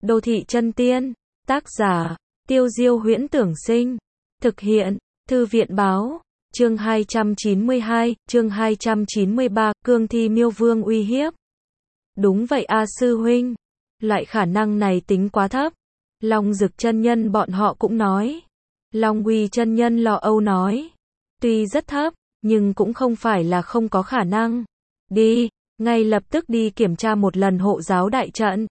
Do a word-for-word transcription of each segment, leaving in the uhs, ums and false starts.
Đô thị chân tiên. Tác giả, Tiêu Diêu Huyễn Tưởng Sinh. Thực hiện, Thư viện Báo. Chương hai trăm chín mươi hai, chương hai trăm chín mươi ba, cương thi miêu vương uy hiếp. Đúng vậy a sư huynh. Loại khả năng này tính quá thấp. Long Dực chân nhân bọn họ cũng nói. Long Uy chân nhân lo âu nói. Tuy rất thấp, nhưng cũng không phải là không có khả năng. Đi, ngay lập tức đi kiểm tra một lần hộ giáo đại trận.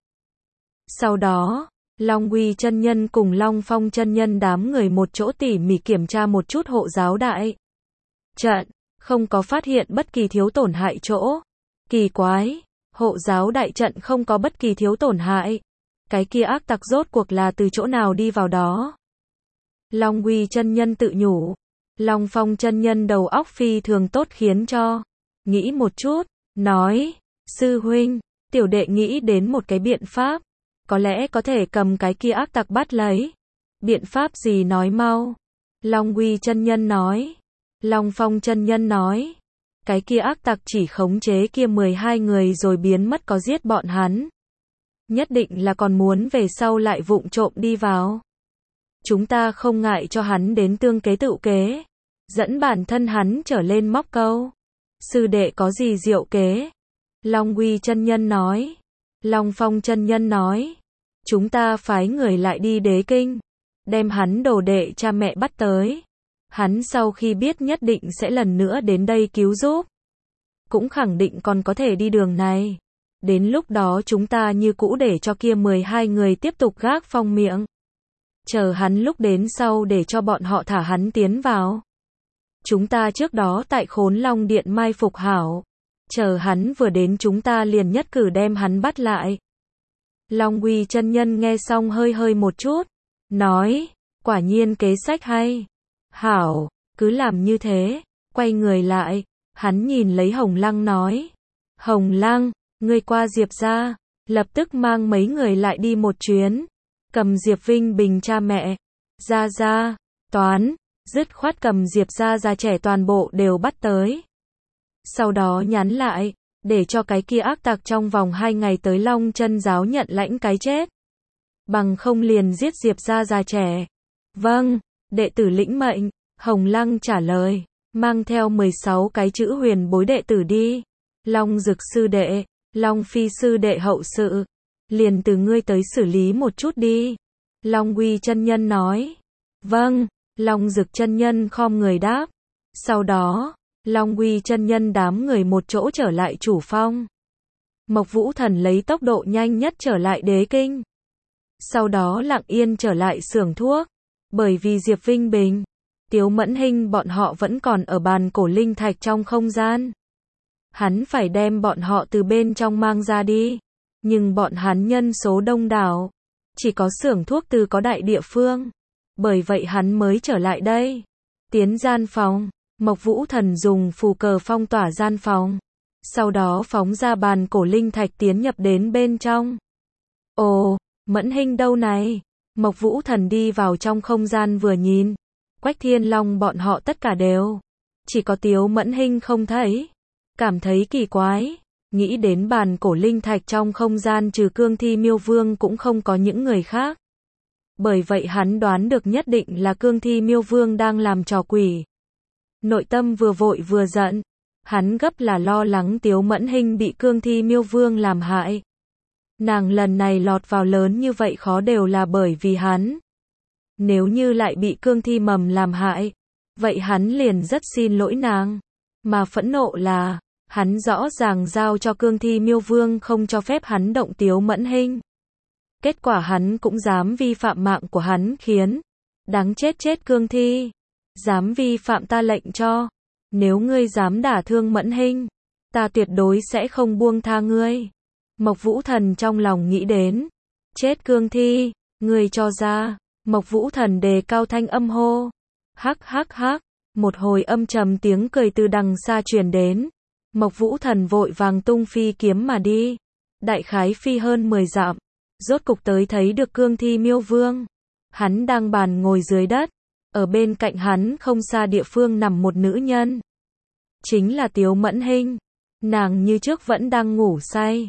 Sau đó, Long Uy chân nhân cùng Long Phong chân nhân đám người một chỗ tỉ mỉ kiểm tra một chút hộ giáo đại trận, không có phát hiện bất kỳ thiếu tổn hại chỗ. Kỳ quái, hộ giáo đại trận không có bất kỳ thiếu tổn hại. Cái kia ác tặc rốt cuộc là từ chỗ nào đi vào đó? Long Uy chân nhân tự nhủ. Long Phong chân nhân đầu óc phi thường tốt khiến cho nghĩ một chút, nói, sư huynh, tiểu đệ nghĩ đến một cái biện pháp, có lẽ có thể cầm cái kia ác tặc bắt lấy. Biện pháp gì nói mau? Long Uy chân nhân nói. Long Phong chân nhân nói, cái kia ác tặc chỉ khống chế kia mười hai người rồi biến mất có giết bọn hắn. Nhất định là còn muốn về sau lại vụng trộm đi vào. Chúng ta không ngại cho hắn đến tương kế tự kế, dẫn bản thân hắn trở lên móc câu. Sư đệ có gì diệu kế? Long Uy chân nhân nói. Long Phong chân nhân nói, chúng ta phái người lại đi Đế Kinh, đem hắn đồ đệ cha mẹ bắt tới. Hắn sau khi biết nhất định sẽ lần nữa đến đây cứu giúp. Cũng khẳng định còn có thể đi đường này. Đến lúc đó chúng ta như cũ để cho kia mười hai người tiếp tục gác phong miệng. Chờ hắn lúc đến sau để cho bọn họ thả hắn tiến vào. Chúng ta trước đó tại Khốn Long Điện mai phục hảo. Chờ hắn vừa đến chúng ta liền nhất cử đem hắn bắt lại. Long Uy chân nhân nghe xong hơi hơi một chút. Nói, quả nhiên kế sách hay. Hảo, cứ làm như thế. Quay người lại, hắn nhìn lấy Hồng Lăng nói. Hồng Lăng, ngươi qua Diệp gia, lập tức mang mấy người lại đi một chuyến. Cầm Diệp Vinh Bình cha mẹ, gia gia, Toán, dứt khoát cầm Diệp gia già trẻ toàn bộ đều bắt tới. Sau đó nhắn lại, để cho cái kia ác tặc trong vòng hai ngày tới Long Chân giáo nhận lãnh cái chết. Bằng không liền giết Diệp gia già trẻ. Vâng, đệ tử lĩnh mệnh. Hồng Lăng trả lời, mang theo mười sáu cái chữ huyền bối đệ tử đi. Long Dực sư đệ, Long Phi sư đệ hậu sự, liền từ ngươi tới xử lý một chút đi. Long Uy chân nhân nói. Vâng, Long Dực chân nhân khom người đáp. Sau đó, Long Uy chân nhân đám người một chỗ trở lại chủ phong. Mộc Vũ Thần lấy tốc độ nhanh nhất trở lại Đế Kinh. Sau đó lặng yên trở lại xưởng thuốc. Bởi vì Diệp Vinh Bình, Tiếu Mẫn Hinh bọn họ vẫn còn ở bàn cổ linh thạch trong không gian. Hắn phải đem bọn họ từ bên trong mang ra đi. Nhưng bọn hắn nhân số đông đảo. Chỉ có xưởng thuốc từ có đại địa phương. Bởi vậy hắn mới trở lại đây. Tiến gian phòng. Mộc Vũ Thần dùng phù cờ phong tỏa gian phòng. Sau đó phóng ra bàn cổ linh thạch tiến nhập đến bên trong. Ồ, Mẫn Hinh đâu này? Mộc Vũ Thần đi vào trong không gian vừa nhìn. Quách Thiên Long bọn họ tất cả đều. Chỉ có Tiếu Mẫn Hinh không thấy. Cảm thấy kỳ quái. Nghĩ đến bàn cổ linh thạch trong không gian trừ cương thi miêu vương cũng không có những người khác. Bởi vậy hắn đoán được nhất định là cương thi miêu vương đang làm trò quỷ. Nội tâm vừa vội vừa giận. Hắn gấp là lo lắng Tiếu Mẫn Hinh bị cương thi miêu vương làm hại. Nàng lần này lọt vào lớn như vậy khó đều là bởi vì hắn. Nếu như lại bị cương thi mầm làm hại, vậy hắn liền rất xin lỗi nàng. Mà phẫn nộ là, hắn rõ ràng giao cho cương thi miêu vương không cho phép hắn động Tiếu Mẫn Hinh. Kết quả hắn cũng dám vi phạm mạng của hắn khiến. Đáng chết chết cương thi. Dám vi phạm ta lệnh cho. Nếu ngươi dám đả thương Mẫn Hinh, ta tuyệt đối sẽ không buông tha ngươi. Mộc Vũ Thần trong lòng nghĩ đến. Chết cương thi, ngươi cho ra. Mộc Vũ Thần đề cao thanh âm hô. Hắc hắc hắc. Một hồi âm trầm tiếng cười từ đằng xa truyền đến. Mộc Vũ Thần vội vàng tung phi kiếm mà đi. Đại khái phi hơn mười dặm. Rốt cục tới thấy được cương thi miêu vương. Hắn đang bàn ngồi dưới đất. Ở bên cạnh hắn không xa địa phương nằm một nữ nhân. Chính là Tiếu Mẫn Hinh. Nàng như trước vẫn đang ngủ say.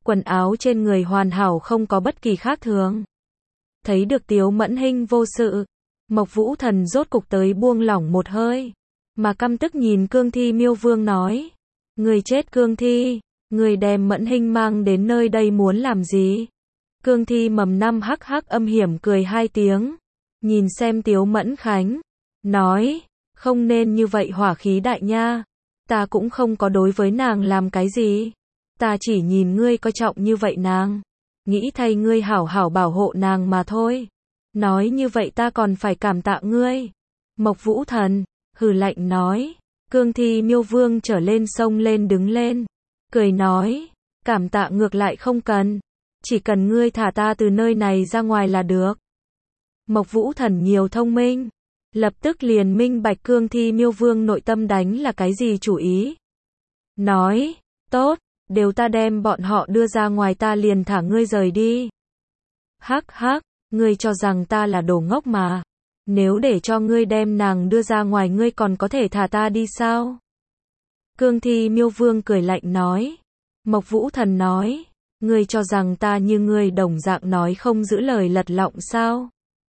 quần áo trên người hoàn hảo không có bất kỳ khác thường. Thấy được Tiếu Mẫn Hinh vô sự, Mộc Vũ Thần rốt cục tới buông lỏng một hơi, mà căm tức nhìn Cương Thi Miêu Vương nói, người chết Cương Thi, người đem Mẫn Hinh mang đến nơi đây muốn làm gì? Cương Thi mầm năm hắc hắc âm hiểm cười hai tiếng, nhìn xem Tiếu Mẫn Khánh, nói, không nên như vậy hỏa khí đại nha, ta cũng không có đối với nàng làm cái gì, ta chỉ nhìn ngươi coi trọng như vậy nàng, nghĩ thay ngươi hảo hảo bảo hộ nàng mà thôi, nói như vậy ta còn phải cảm tạ ngươi. Mộc Vũ Thần, hừ lạnh nói, Cương Thi Miêu Vương trở lên sông lên đứng lên, cười nói, cảm tạ ngược lại không cần, chỉ cần ngươi thả ta từ nơi này ra ngoài là được. Mộc Vũ Thần nhiều thông minh, lập tức liền minh bạch Cương Thi Miêu Vương nội tâm đánh là cái gì chủ ý. Nói, tốt, đều ta đem bọn họ đưa ra ngoài ta liền thả ngươi rời đi. Hắc hắc, ngươi cho rằng ta là đồ ngốc mà. Nếu để cho ngươi đem nàng đưa ra ngoài ngươi còn có thể thả ta đi sao? Cương Thi Miêu Vương cười lạnh nói. Mộc Vũ Thần nói, ngươi cho rằng ta như ngươi đồng dạng nói không giữ lời lật lọng sao?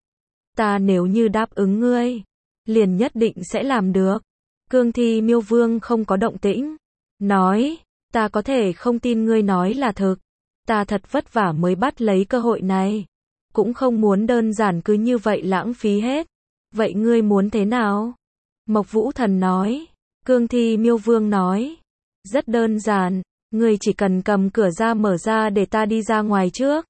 Ta nếu như đáp ứng ngươi, liền nhất định sẽ làm được. Cương Thi Miêu Vương không có động tĩnh, nói, ta có thể không tin ngươi nói là thực, ta thật vất vả mới bắt lấy cơ hội này, cũng không muốn đơn giản cứ như vậy lãng phí hết. Vậy ngươi muốn thế nào? Mộc Vũ Thần nói. Cương Thi Miêu Vương nói, rất đơn giản, ngươi chỉ cần cầm cửa ra mở ra để ta đi ra ngoài trước.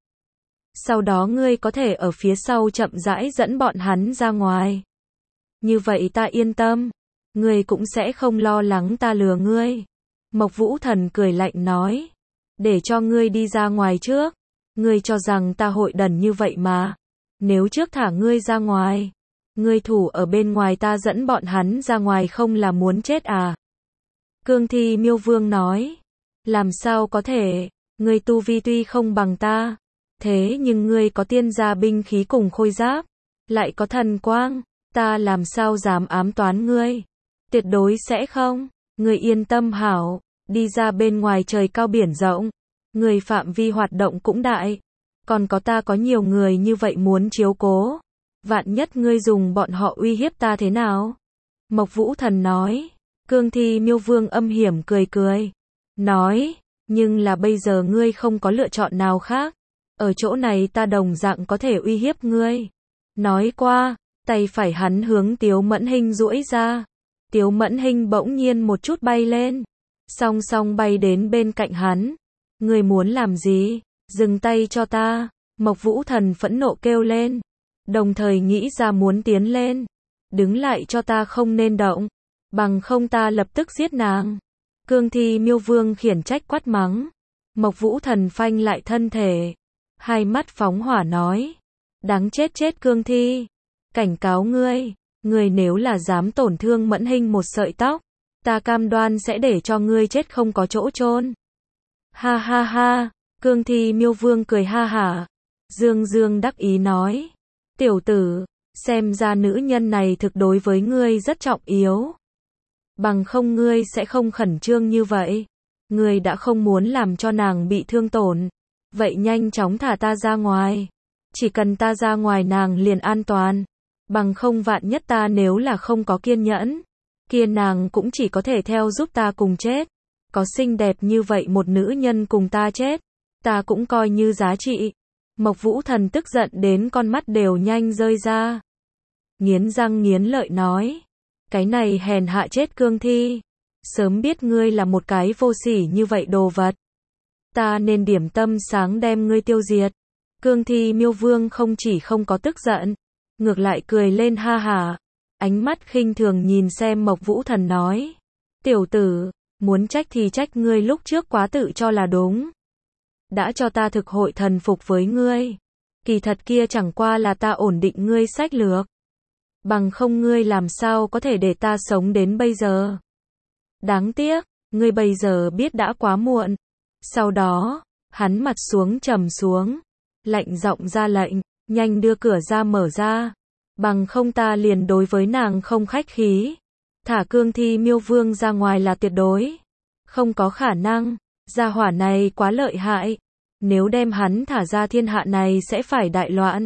Sau đó ngươi có thể ở phía sau chậm rãi dẫn bọn hắn ra ngoài. Như vậy ta yên tâm, ngươi cũng sẽ không lo lắng ta lừa ngươi. Mộc Vũ Thần cười lạnh nói, để cho ngươi đi ra ngoài trước, ngươi cho rằng ta hội đần như vậy mà. Nếu trước thả ngươi ra ngoài, ngươi thủ ở bên ngoài ta dẫn bọn hắn ra ngoài không là muốn chết à? Cương Thi Miêu Vương nói, làm sao có thể, ngươi tu vi tuy không bằng ta, thế nhưng ngươi có tiên gia binh khí cùng khôi giáp, lại có thần quang, ta làm sao dám ám toán ngươi? Tuyệt đối sẽ không, ngươi yên tâm hảo, đi ra bên ngoài trời cao biển rộng, ngươi phạm vi hoạt động cũng đại, còn có ta có nhiều người như vậy muốn chiếu cố, vạn nhất ngươi dùng bọn họ uy hiếp ta thế nào? Mộc Vũ Thần nói. Cương Thi Miêu Vương âm hiểm cười cười, nói, nhưng là bây giờ ngươi không có lựa chọn nào khác, ở chỗ này ta đồng dạng có thể uy hiếp ngươi. Nói qua, tay phải hắn hướng Tiếu Mẫn Hinh duỗi ra, Tiếu Mẫn Hinh bỗng nhiên một chút bay lên, song song bay đến bên cạnh hắn. Ngươi muốn làm gì? Dừng tay cho ta! Mộc Vũ Thần phẫn nộ kêu lên, đồng thời nghĩ ra muốn tiến lên. Đứng lại cho ta, không nên động, bằng không ta lập tức giết nàng. Cương Thi Miêu Vương khiển trách quát mắng. Mộc Vũ Thần phanh lại thân thể, hai mắt phóng hỏa nói, đáng chết chết Cương Thi, cảnh cáo ngươi, ngươi nếu là dám tổn thương Mẫn Hinh một sợi tóc, ta cam đoan sẽ để cho ngươi chết không có chỗ chôn. Ha ha ha, Cương Thi Miêu Vương cười ha hả, dương dương đắc ý nói, tiểu tử, xem ra nữ nhân này thực đối với ngươi rất trọng yếu. Bằng không ngươi sẽ không khẩn trương như vậy. Ngươi đã không muốn làm cho nàng bị thương tổn. Vậy nhanh chóng thả ta ra ngoài. Chỉ cần ta ra ngoài nàng liền an toàn. Bằng không vạn nhất ta nếu là không có kiên nhẫn, kia nàng cũng chỉ có thể theo giúp ta cùng chết. Có xinh đẹp như vậy một nữ nhân cùng ta chết, ta cũng coi như giá trị. Mộc Vũ Thần tức giận đến con mắt đều nhanh rơi ra. Nghiến răng nghiến lợi nói, cái này hèn hạ chết Cương Thi, sớm biết ngươi là một cái vô sỉ như vậy đồ vật, ta nên điểm tâm sáng đem ngươi tiêu diệt. Cương Thi Miêu Vương không chỉ không có tức giận, ngược lại cười lên ha hả, ánh mắt khinh thường nhìn xem Mộc Vũ Thần nói, tiểu tử, muốn trách thì trách ngươi lúc trước quá tự cho là đúng. Đã cho ta thực hội thần phục với ngươi, kỳ thật kia chẳng qua là ta ổn định ngươi sách lược. Bằng không ngươi làm sao có thể để ta sống đến bây giờ. Đáng tiếc, ngươi bây giờ biết đã quá muộn. Sau đó, hắn mặt xuống trầm xuống, lạnh giọng ra lệnh, nhanh đưa cửa ra mở ra. Bằng không ta liền đối với nàng không khách khí. Thả Cương Thi Miêu Vương ra ngoài là tuyệt đối không có khả năng, gia hỏa này quá lợi hại, Nếu đem hắn thả ra thiên hạ này sẽ phải đại loạn.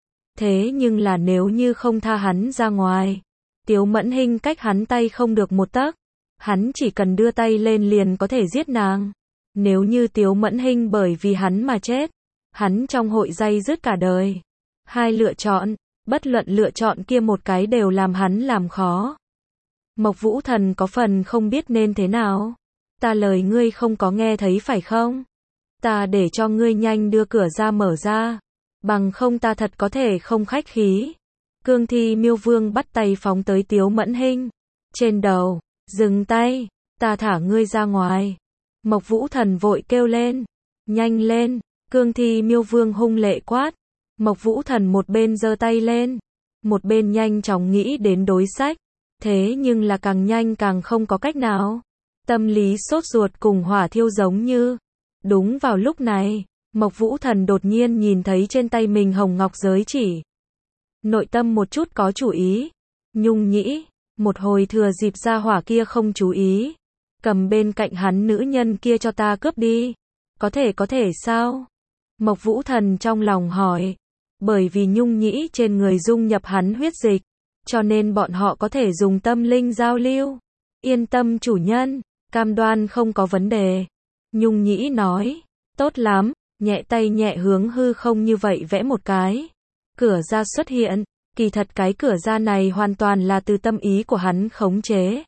Thế nhưng là nếu như không tha hắn ra ngoài, Tiếu Mẫn Hinh cách hắn tay không được một tấc, hắn chỉ cần đưa tay lên liền có thể giết nàng. Nếu như Tiếu Mẫn Hinh bởi vì hắn mà chết, hắn trong hội day dứt cả đời. Hai lựa chọn, bất luận lựa chọn kia một cái đều làm hắn làm khó. Mộc Vũ Thần có phần không biết nên thế nào. Ta lời ngươi không có nghe thấy phải không? Ta để cho ngươi nhanh đưa cửa ra mở ra, bằng không ta thật có thể không khách khí. Cương Thi Miêu Vương bắt tay phóng tới Tiếu Mẫn Hinh. Trên đầu, dừng tay, ta thả ngươi ra ngoài. Mộc Vũ Thần vội kêu lên, nhanh lên, Cương Thi Miêu Vương hung lệ quát. Mộc Vũ Thần một bên giơ tay lên, một bên nhanh chóng nghĩ đến đối sách. Thế nhưng là càng nhanh càng không có cách nào. Tâm lý sốt ruột cùng hỏa thiêu giống như. Đúng vào lúc này, Mộc Vũ Thần đột nhiên nhìn thấy trên tay mình hồng ngọc giới chỉ. Nội tâm một chút có chủ ý. Nhung nhĩ, một hồi thừa dịp ra hỏa kia không chú ý, cầm bên cạnh hắn nữ nhân kia cho ta cướp đi. Có thể có thể sao? Mộc Vũ Thần trong lòng hỏi. Bởi vì nhung nhĩ trên người dung nhập hắn huyết dịch, cho nên bọn họ có thể dùng tâm linh giao lưu. Yên tâm chủ nhân, cam đoan không có vấn đề. Nhung nhĩ nói, tốt lắm, nhẹ tay nhẹ hướng hư không như vậy vẽ một cái. Cửa ra xuất hiện, kỳ thật cái cửa ra này hoàn toàn là từ tâm ý của hắn khống chế.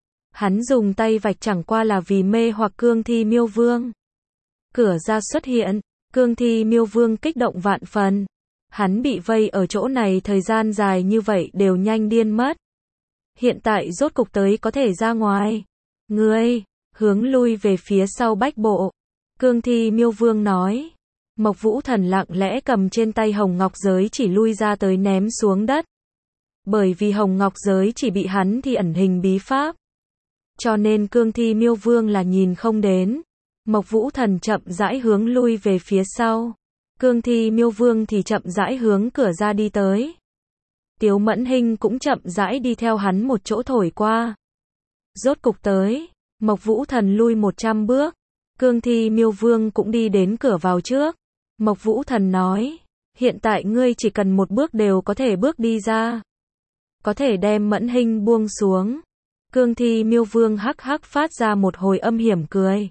Hắn dùng tay vạch chẳng qua là vì mê hoặc Cương Thi Miêu Vương. Cửa ra xuất hiện, Cương Thi Miêu Vương kích động vạn phần. Hắn bị vây ở chỗ này thời gian dài như vậy đều nhanh điên mất. Hiện tại rốt cục tới có thể ra ngoài. Ngươi, hướng lui về phía sau bách bộ. Cương Thi Miêu Vương nói. Mộc Vũ Thần lặng lẽ cầm trên tay hồng ngọc giới chỉ lui ra tới ném xuống đất. Bởi vì hồng ngọc giới chỉ bị hắn thì ẩn hình bí pháp. Cho nên Cương Thi Miêu Vương là nhìn không đến. Mộc Vũ Thần chậm rãi hướng lui về phía sau. Cương Thi Miêu Vương thì chậm rãi hướng cửa ra đi tới. Tiếu Mẫn Hinh cũng chậm rãi đi theo hắn một chỗ thổi qua. Rốt cục tới, Mộc Vũ Thần lui một trăm bước. Cương Thi Miêu Vương cũng đi đến cửa vào trước. Mộc Vũ Thần nói, hiện tại ngươi chỉ cần một bước đều có thể bước đi ra. Có thể đem Mẫn Hinh buông xuống. Cương Thi Miêu Vương hắc hắc phát ra một hồi âm hiểm cười.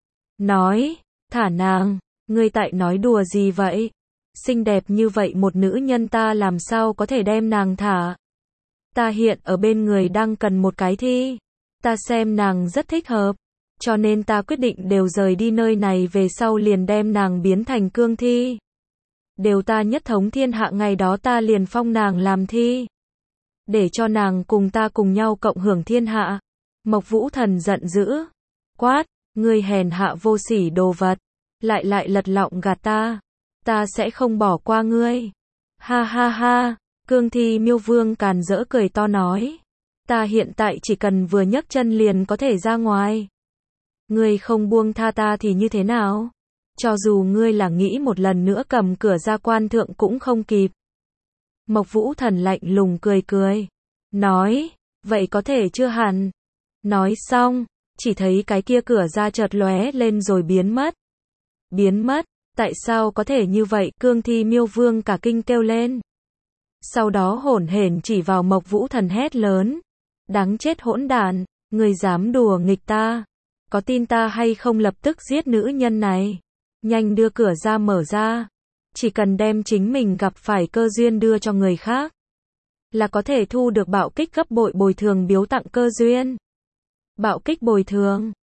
Nói, thả nàng, ngươi tại nói đùa gì vậy? Xinh đẹp như vậy một nữ nhân ta làm sao có thể đem nàng thả? Ta hiện ở bên người đang cần một cái thi. Ta xem nàng rất thích hợp. Cho nên ta quyết định đều rời đi nơi này về sau liền đem nàng biến thành cương thi. Đều ta nhất thống thiên hạ ngày đó ta liền phong nàng làm thi. Để cho nàng cùng ta cùng nhau cộng hưởng thiên hạ. Mộc Vũ Thần giận dữ. Quát, ngươi hèn hạ vô sỉ đồ vật. Lại lại lật lọng gạt ta. Ta sẽ không bỏ qua ngươi. Ha ha ha, Cương Thi Miêu Vương càn rỡ cười to nói. Ta hiện tại chỉ cần vừa nhấc chân liền có thể ra ngoài. Ngươi không buông tha ta thì như thế nào? Cho dù ngươi là nghĩ một lần nữa cầm cửa ra quan thượng cũng không kịp. Mộc Vũ Thần lạnh lùng cười cười. Nói, vậy có thể chưa hẳn. Nói xong, chỉ thấy cái kia cửa ra chợt lóe lên rồi biến mất. Biến mất, tại sao có thể như vậy? Cương Thi Miêu Vương cả kinh kêu lên. Sau đó hổn hển chỉ vào Mộc Vũ Thần hét lớn. Đáng chết hỗn đản, ngươi dám đùa nghịch ta. Có tin ta hay không lập tức giết nữ nhân này. Nhanh đưa cửa ra mở ra. Chỉ cần đem chính mình gặp phải cơ duyên đưa cho người khác. Là có thể thu được bạo kích gấp bội bồi thường biếu tặng cơ duyên. Bạo kích bồi thường.